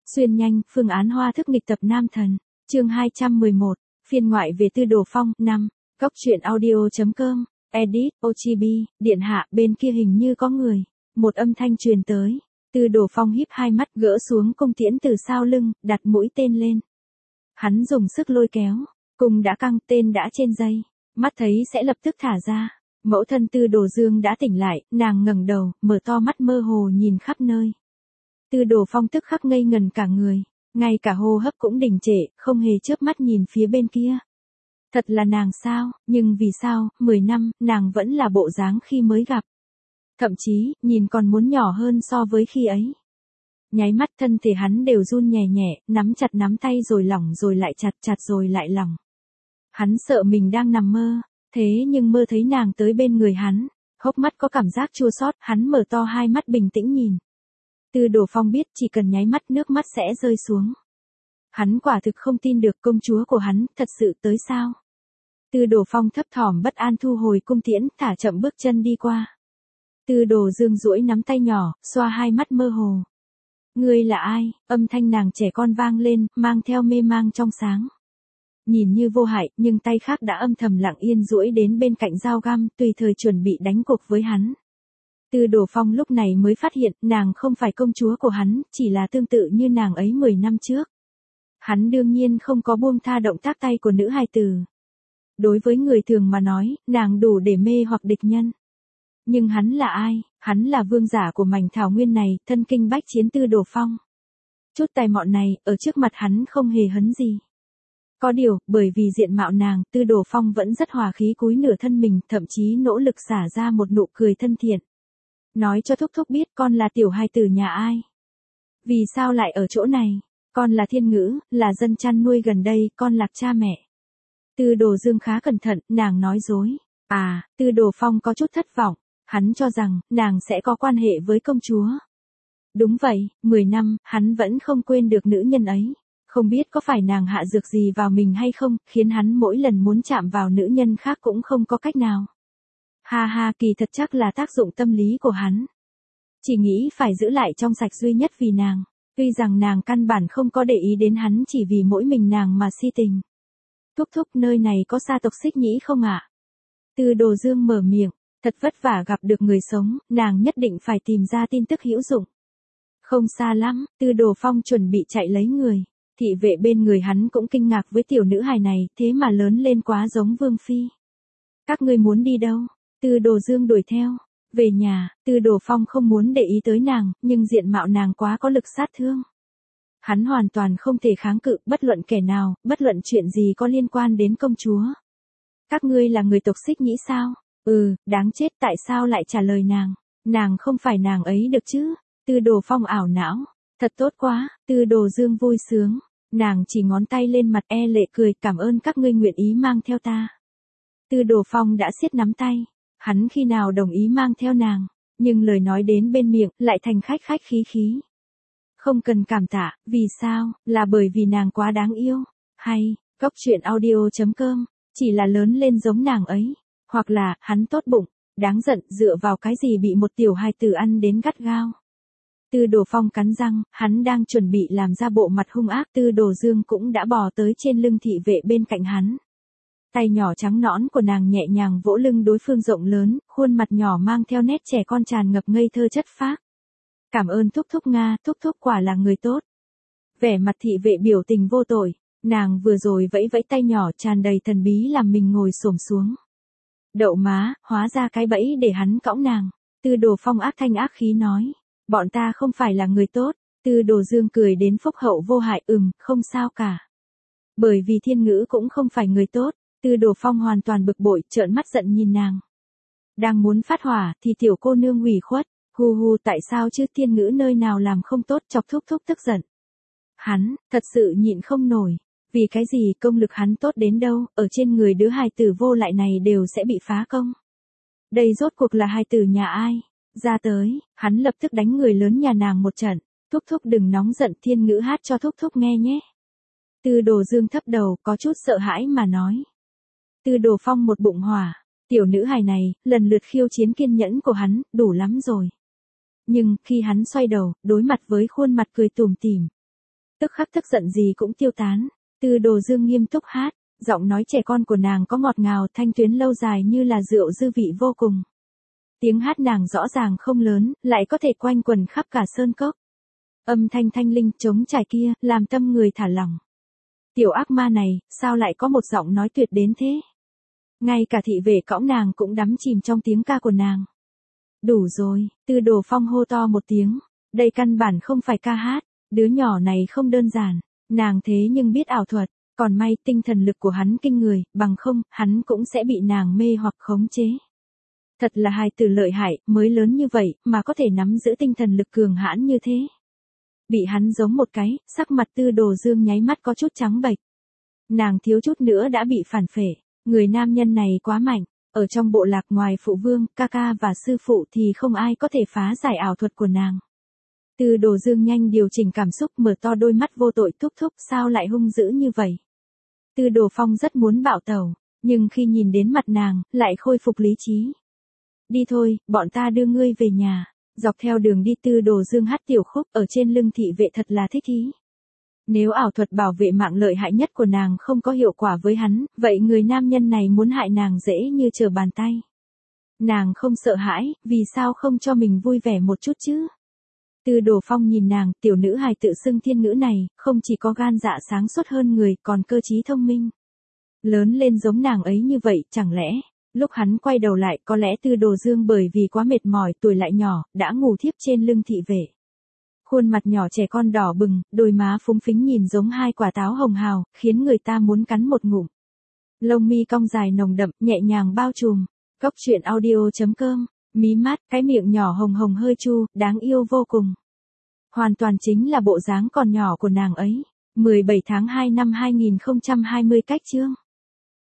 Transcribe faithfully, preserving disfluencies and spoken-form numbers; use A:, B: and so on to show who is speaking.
A: Xuyên nhanh, phương án hoa thức nghịch tập nam thần. Chương hai trăm mười một, phiên ngoại về Tư Đồ Phong. Năm. Góc truyện audio.com. Edit, ô giê bê, điện hạ, bên kia hình như có người. Một âm thanh truyền tới. Tư Đồ Phong híp hai mắt, gỡ xuống cung tiễn từ sau lưng, đặt mũi tên lên. Hắn dùng sức lôi kéo, cung đã căng, tên đã trên dây, mắt thấy sẽ lập tức thả ra. Mẫu thân Tư Đồ Dương đã tỉnh lại, nàng ngẩng đầu, mở to mắt mơ hồ nhìn khắp nơi. Tư Đồ Phong tức khắc ngây ngần cả người, ngay cả hô hấp cũng đình trệ, không hề chớp mắt nhìn phía bên kia. Thật là nàng sao, nhưng vì sao, mười năm, nàng vẫn là bộ dáng khi mới gặp. Thậm chí, nhìn còn muốn nhỏ hơn so với khi ấy. Nháy mắt thân thể hắn đều run nhẹ nhẹ, nắm chặt nắm tay rồi lỏng rồi lại chặt, chặt rồi lại lỏng. Hắn sợ mình đang nằm mơ, thế nhưng mơ thấy nàng tới bên người hắn, hốc mắt có cảm giác chua xót, hắn mở to hai mắt bình tĩnh nhìn. Tư Đồ Phong biết chỉ cần nháy mắt nước mắt sẽ rơi xuống. Hắn quả thực không tin được công chúa của hắn thật sự tới sao. Tư Đồ Phong thấp thỏm bất an thu hồi cung tiễn, thả chậm bước chân đi qua. Tư Đồ Dương duỗi nắm tay nhỏ, xoa hai mắt mơ hồ. Ngươi là ai? Âm thanh nàng trẻ con vang lên, mang theo mê mang trong sáng. Nhìn như vô hại, nhưng tay khác đã âm thầm lặng yên duỗi đến bên cạnh dao găm, tùy thời chuẩn bị đánh cuộc với hắn. Tư Đồ Phong lúc này mới phát hiện, nàng không phải công chúa của hắn, chỉ là tương tự như nàng ấy mười năm trước. Hắn đương nhiên không có buông tha động tác tay của nữ hài tử. Đối với người thường mà nói, nàng đủ để mê hoặc địch nhân. Nhưng hắn là ai? Hắn là vương giả của mảnh thảo nguyên này, thân kinh bách chiến Tư Đồ Phong. Chút tài mọn này, ở trước mặt hắn không hề hấn gì. Có điều, bởi vì diện mạo nàng, Tư Đồ Phong vẫn rất hòa khí cúi nửa thân mình, thậm chí nỗ lực xả ra một nụ cười thân thiện. Nói cho thúc thúc biết con là tiểu hài tử nhà ai. Vì sao lại ở chỗ này? Con là Thiên Ngữ, là dân chăn nuôi gần đây, con lạc cha mẹ. Tư Đồ Dương khá cẩn thận, nàng nói dối. À, Tư Đồ Phong có chút thất vọng, hắn cho rằng, nàng sẽ có quan hệ với công chúa. Đúng vậy, mười năm, hắn vẫn không quên được nữ nhân ấy. Không biết có phải nàng hạ dược gì vào mình hay không, khiến hắn mỗi lần muốn chạm vào nữ nhân khác cũng không có cách nào. Ha ha, kỳ thật chắc là tác dụng tâm lý của hắn. Chỉ nghĩ phải giữ lại trong sạch duy nhất vì nàng. Tuy rằng nàng căn bản không có để ý đến hắn chỉ vì mỗi mình nàng mà si tình. Thúc thúc, nơi này có xa tộc Xích Nhĩ không ạ? Tư Đồ Dương mở miệng, thật vất vả gặp được người sống, nàng nhất định phải tìm ra tin tức hữu dụng. Không xa lắm, Tư Đồ Phong chuẩn bị chạy lấy người. Thị vệ bên người hắn cũng kinh ngạc với tiểu nữ hài này, thế mà lớn lên quá giống Vương Phi. Các ngươi muốn đi đâu? Tư Đồ Dương đuổi theo. Về nhà, Tư Đồ Phong không muốn để ý tới nàng, nhưng diện mạo nàng quá có lực sát thương. Hắn hoàn toàn không thể kháng cự bất luận kẻ nào, bất luận chuyện gì có liên quan đến công chúa. Các ngươi là người tộc Xích Nhĩ sao? Ừ, đáng chết, tại sao lại trả lời nàng? Nàng không phải nàng ấy được chứ? Tư Đồ Phong ảo não. Thật tốt quá, Tư Đồ Dương vui sướng. Nàng chỉ ngón tay lên mặt e lệ cười, cảm ơn các ngươi nguyện ý mang theo ta. Tư Đồ Phong đã siết nắm tay. Hắn khi nào đồng ý mang theo nàng, nhưng lời nói đến bên miệng lại thành khách khách khí khí. Không cần cảm tạ, vì sao, là bởi vì nàng quá đáng yêu, hay, góc truyện audio.com, chỉ là lớn lên giống nàng ấy, hoặc là, hắn tốt bụng, đáng giận, dựa vào cái gì bị một tiểu hài tử ăn đến gắt gao. Tư Đồ Phong cắn răng, hắn đang chuẩn bị làm ra bộ mặt hung ác, Tư Đồ Dương cũng đã bò tới trên lưng thị vệ bên cạnh hắn. Tay nhỏ trắng nõn của nàng nhẹ nhàng vỗ lưng đối phương rộng lớn, khuôn mặt nhỏ mang theo nét trẻ con tràn ngập ngây thơ chất phác. Cảm ơn thúc thúc Nga, thúc thúc quả là người tốt. Vẻ mặt thị vệ biểu tình vô tội, nàng vừa rồi vẫy vẫy tay nhỏ tràn đầy thần bí làm mình ngồi xổm xuống. Đậu má, hóa ra cái bẫy để hắn cõng nàng. Tư Đồ Phong ác thanh ác khí nói, bọn ta không phải là người tốt. Tư Đồ Dương cười đến phúc hậu vô hại, ừm, không sao cả. Bởi vì Thiên Ngữ cũng không phải người tốt. Tư Đồ Phong hoàn toàn bực bội, trợn mắt giận nhìn nàng. Đang muốn phát hỏa, thì tiểu cô nương ủy khuất, hu hu tại sao chứ, Thiên Ngữ nơi nào làm không tốt, chọc thúc thúc tức giận. Hắn, thật sự nhịn không nổi, vì cái gì công lực hắn tốt đến đâu, ở trên người đứa hài tử vô lại này đều sẽ bị phá công. Đây rốt cuộc là hài tử nhà ai? Ra tới, hắn lập tức đánh người lớn nhà nàng một trận, thúc thúc đừng nóng giận, Thiên Ngữ hát cho thúc thúc nghe nhé. Tư Đồ Dương thấp đầu, có chút sợ hãi mà nói. Tư Đồ Phong một bụng hỏa, tiểu nữ hài này, lần lượt khiêu chiến kiên nhẫn của hắn, đủ lắm rồi. Nhưng, khi hắn xoay đầu, đối mặt với khuôn mặt cười tủm tỉm. Tức khắc tức giận gì cũng tiêu tán. Tư Đồ Dương nghiêm túc hát, giọng nói trẻ con của nàng có ngọt ngào thanh tuyến lâu dài như là rượu dư vị vô cùng. Tiếng hát nàng rõ ràng không lớn, lại có thể quanh quẩn khắp cả sơn cốc. Âm thanh thanh linh trống trải kia, làm tâm người thả lỏng. Tiểu ác ma này, sao lại có một giọng nói tuyệt đến thế? Ngay cả thị vệ cõng nàng cũng đắm chìm trong tiếng ca của nàng. Đủ rồi, Tư Đồ Phong hô to một tiếng. Đây căn bản không phải ca hát, đứa nhỏ này không đơn giản. Nàng thế nhưng biết ảo thuật, còn may tinh thần lực của hắn kinh người, bằng không, hắn cũng sẽ bị nàng mê hoặc khống chế. Thật là hài tử lợi hại, mới lớn như vậy, mà có thể nắm giữ tinh thần lực cường hãn như thế. Bị hắn giống một cái, sắc mặt Tư Đồ Dương nháy mắt có chút trắng bệch. Nàng thiếu chút nữa đã bị phản phệ, người nam nhân này quá mạnh, ở trong bộ lạc ngoài phụ vương, ca ca và sư phụ thì không ai có thể phá giải ảo thuật của nàng. Tư Đồ Dương nhanh điều chỉnh cảm xúc, mở to đôi mắt vô tội, thúc thúc sao lại hung dữ như vậy. Tư Đồ Phong rất muốn bạo tẩu, nhưng khi nhìn đến mặt nàng, lại khôi phục lý trí. Đi thôi, bọn ta đưa ngươi về nhà. Dọc theo đường đi Tư Đồ Dương hát tiểu khúc ở trên lưng thị vệ thật là thích ý. Nếu ảo thuật bảo vệ mạng lợi hại nhất của nàng không có hiệu quả với hắn, vậy người nam nhân này muốn hại nàng dễ như trở bàn tay. Nàng không sợ hãi, vì sao không cho mình vui vẻ một chút chứ? Tư Đồ Phong nhìn nàng, tiểu nữ hài tự xưng thiên ngữ này, không chỉ có gan dạ sáng suốt hơn người, còn cơ trí thông minh. Lớn lên giống nàng ấy như vậy, chẳng lẽ, lúc hắn quay đầu lại có lẽ Tư Đồ Dương bởi vì quá mệt mỏi tuổi lại nhỏ, đã ngủ thiếp trên lưng thị vệ. Khuôn mặt nhỏ trẻ con đỏ bừng, đôi má phúng phính nhìn giống hai quả táo hồng hào, khiến người ta muốn cắn một ngụm. Lông mi cong dài nồng đậm, nhẹ nhàng bao trùm. Cốc truyện audio chấm com, mí mắt, cái miệng nhỏ hồng hồng hơi chu, đáng yêu vô cùng. Hoàn toàn chính là bộ dáng còn nhỏ của nàng ấy. mười bảy tháng hai năm hai nghìn không trăm hai mươi cách chương.